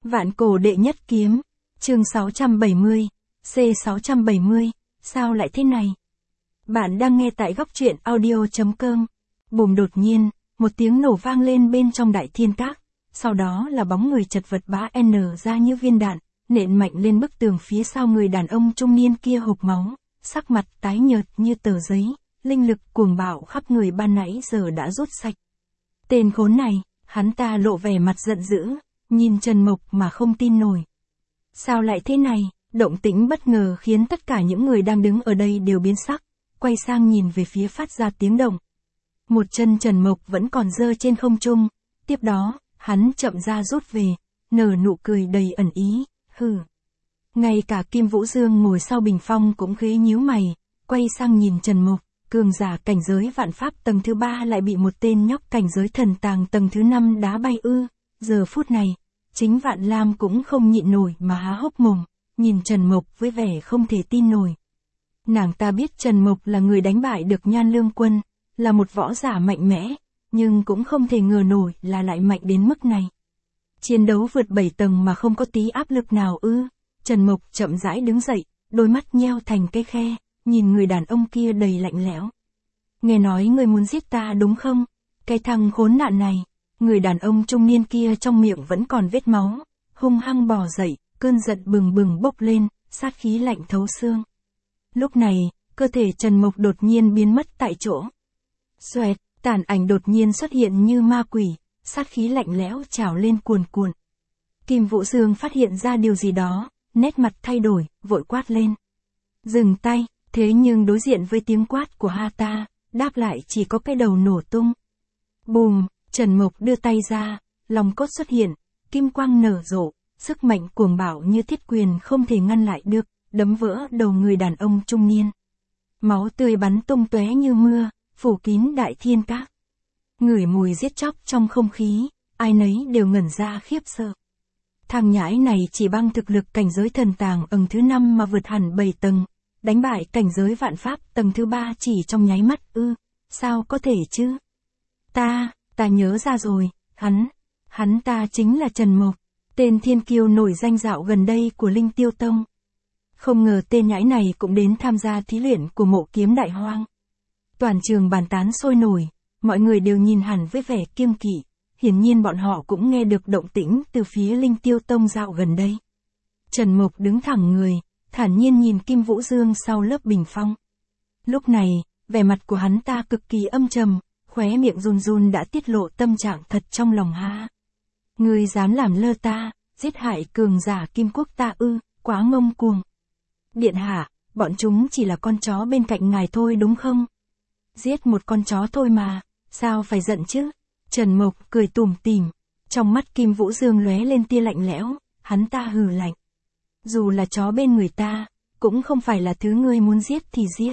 Vạn cổ đệ nhất kiếm, chương 670, C670, sao lại thế này? Bạn đang nghe tại góc truyện audio.com. Bùm, đột nhiên, một tiếng nổ vang lên bên trong đại thiên các, sau đó là bóng người chật vật bá n ra như viên đạn, nện mạnh lên bức tường phía sau người đàn ông trung niên kia hộc máu, sắc mặt tái nhợt như tờ giấy, linh lực cuồng bạo khắp người ban nãy giờ đã rút sạch. Tên khốn này, hắn ta lộ vẻ mặt giận dữ, nhìn Trần Mộc mà không tin nổi. Sao lại thế này? Động tĩnh bất ngờ khiến tất cả những người đang đứng ở đây đều biến sắc, quay sang nhìn về phía phát ra tiếng động. Một chân Trần Mộc vẫn còn giơ trên không trung, tiếp đó, hắn chậm ra rút về, nở nụ cười đầy ẩn ý, hừ. Ngay cả Kim Vũ Dương ngồi sau bình phong cũng khẽ nhíu mày, quay sang nhìn Trần Mộc, cường giả cảnh giới vạn pháp tầng thứ 3 lại bị một tên nhóc cảnh giới thần tàng tầng thứ 5 đá bay ư. Giờ phút này, chính Vạn Lam cũng không nhịn nổi mà há hốc mồm, nhìn Trần Mộc với vẻ không thể tin nổi. Nàng ta biết Trần Mộc là người đánh bại được Nhan Lương Quân, là một võ giả mạnh mẽ, nhưng cũng không thể ngờ nổi là lại mạnh đến mức này. Chiến đấu vượt 7 tầng mà không có tí áp lực nào ư? Trần Mộc chậm rãi đứng dậy, đôi mắt nheo thành cái khe, nhìn người đàn ông kia đầy lạnh lẽo. Nghe nói ngươi muốn giết ta đúng không? Cái thằng khốn nạn này. Người đàn ông trung niên kia trong miệng vẫn còn vết máu, hung hăng bò dậy, cơn giận bừng bừng bốc lên, sát khí lạnh thấu xương. Lúc này, cơ thể Trần Mộc đột nhiên biến mất tại chỗ. Xoẹt, tàn ảnh đột nhiên xuất hiện như ma quỷ, sát khí lạnh lẽo trào lên cuồn cuộn. Kim Vũ Dương phát hiện ra điều gì đó, nét mặt thay đổi, vội quát lên. Dừng tay, thế nhưng đối diện với tiếng quát của ta, đáp lại chỉ có cái đầu nổ tung. Bùm! Trần Mộc đưa tay ra, lòng cốt xuất hiện, kim quang nở rộ, sức mạnh cuồng bạo như thiết quyền không thể ngăn lại được, đấm vỡ đầu người đàn ông trung niên. Máu tươi bắn tung tóe như mưa, phủ kín đại thiên các. Ngửi mùi giết chóc trong không khí, ai nấy đều ngẩn ra khiếp sợ. Thằng nhãi này chỉ bằng thực lực cảnh giới thần tàng tầng thứ 5 mà vượt hẳn 7 tầng, đánh bại cảnh giới vạn pháp tầng thứ 3 chỉ trong nháy mắt ư? Sao có thể chứ? Ta nhớ ra rồi, hắn ta chính là Trần Mộc, tên thiên kiêu nổi danh dạo gần đây của Linh Tiêu Tông. Không ngờ tên nhãi này cũng đến tham gia thí luyện của Mộ Kiếm Đại Hoang. Toàn trường bàn tán sôi nổi, mọi người đều nhìn hẳn với vẻ kiêng kỵ, hiển nhiên bọn họ cũng nghe được động tĩnh từ phía Linh Tiêu Tông dạo gần đây. Trần Mộc đứng thẳng người, thản nhiên nhìn Kim Vũ Dương sau lớp bình phong. Lúc này, vẻ mặt của hắn ta cực kỳ âm trầm, khóe miệng run run đã tiết lộ tâm trạng thật trong lòng ha. Ngươi dám làm lơ ta, giết hại cường giả Kim Quốc ta ư, quá ngông cuồng. Điện hạ, bọn chúng chỉ là con chó bên cạnh ngài thôi đúng không? Giết một con chó thôi mà, sao phải giận chứ? Trần Mộc cười tủm tỉm, trong mắt Kim Vũ Dương lóe lên tia lạnh lẽo, hắn ta hừ lạnh. Dù là chó bên người ta, cũng không phải là thứ ngươi muốn giết thì giết.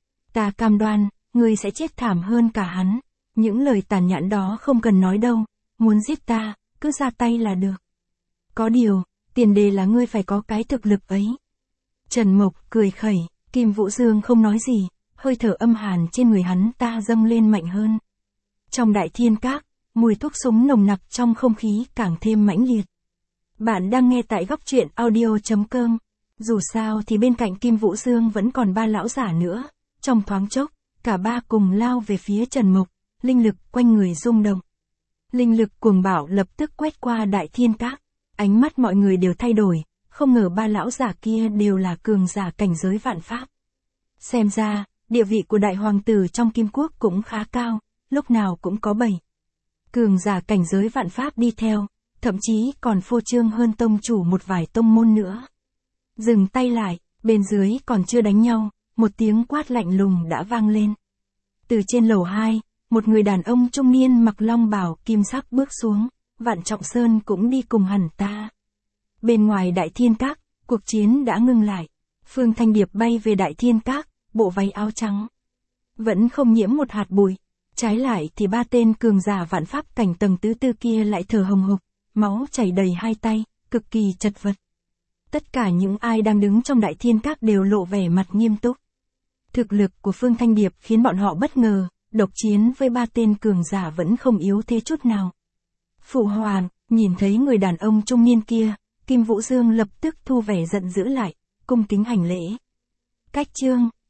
Ta cam đoan, ngươi sẽ chết thảm hơn cả hắn. Những lời tàn nhẫn đó không cần nói đâu, muốn giết ta, cứ ra tay là được. Có điều, tiền đề là ngươi phải có cái thực lực ấy. Trần Mộc cười khẩy, Kim Vũ Dương không nói gì, hơi thở âm hàn trên người hắn ta dâng lên mạnh hơn. Trong đại thiên các, mùi thuốc súng nồng nặc trong không khí càng thêm mãnh liệt. Bạn đang nghe tại góc truyện audio.com. Dù sao thì bên cạnh Kim Vũ Dương vẫn còn 3 lão giả nữa, trong thoáng chốc, cả ba cùng lao về phía Trần Mộc. Linh lực quanh người rung động. Linh lực cuồng bạo lập tức quét qua đại thiên các. Ánh mắt mọi người đều thay đổi, không ngờ 3 lão giả kia đều là cường giả cảnh giới vạn pháp. Xem ra, địa vị của đại hoàng tử trong Kim Quốc cũng khá cao, lúc nào cũng có 7 cường giả cảnh giới vạn pháp đi theo, thậm chí còn phô trương hơn tông chủ một vài tông môn nữa. Dừng tay lại, bên dưới còn chưa đánh nhau, một tiếng quát lạnh lùng đã vang lên. Từ trên lầu 2, một người đàn ông trung niên mặc long bào kim sắc bước xuống, Vạn Trọng Sơn cũng đi cùng hẳn ta. Bên ngoài đại thiên các, cuộc chiến đã ngưng lại. Phương Thanh Điệp bay về đại thiên các, bộ váy áo trắng. Vẫn không nhiễm một hạt bụi. Trái lại thì 3 tên cường giả vạn pháp cảnh tầng thứ 4 kia lại thở hồng hộc, máu chảy đầy hai tay, cực kỳ chật vật. Tất cả những ai đang đứng trong đại thiên các đều lộ vẻ mặt nghiêm túc. Thực lực của Phương Thanh Điệp khiến bọn họ bất ngờ. Độc chiến với 3 tên cường giả vẫn không yếu thế chút nào. Phụ hoàng, Nhìn thấy người đàn ông trung niên kia, Kim Vũ Dương lập tức thu vẻ giận dữ lại, cung kính hành lễ. Cách chương